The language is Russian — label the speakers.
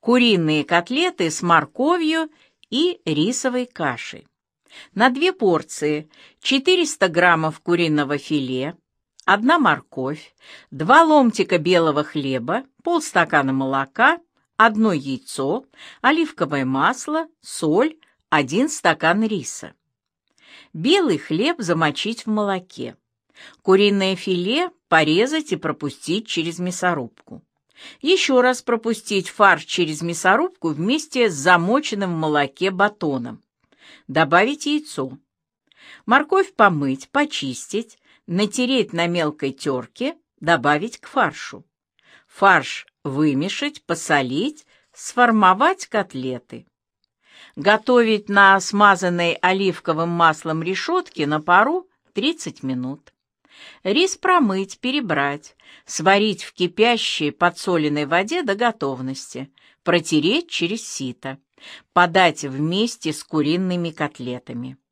Speaker 1: Куриные котлеты с морковью и рисовой кашей. На 2 порции 400 граммов куриного филе, 1 морковь, 2 ломтика белого хлеба, полстакана молока, 1 яйцо, оливковое масло, соль, 1 стакан риса. Белый хлеб замочить в молоке. Куриное филе порезать и пропустить через мясорубку. Еще раз пропустить фарш через мясорубку вместе с замоченным в молоке батоном. Добавить яйцо. Морковь помыть, почистить, натереть на мелкой терке, добавить к фаршу. Фарш вымешать, посолить, сформовать котлеты. Готовить на смазанной оливковым маслом решетке на пару 30 минут. Рис промыть, перебрать, сварить в кипящей подсоленной воде до готовности, протереть через сито, подать вместе с куриными котлетами.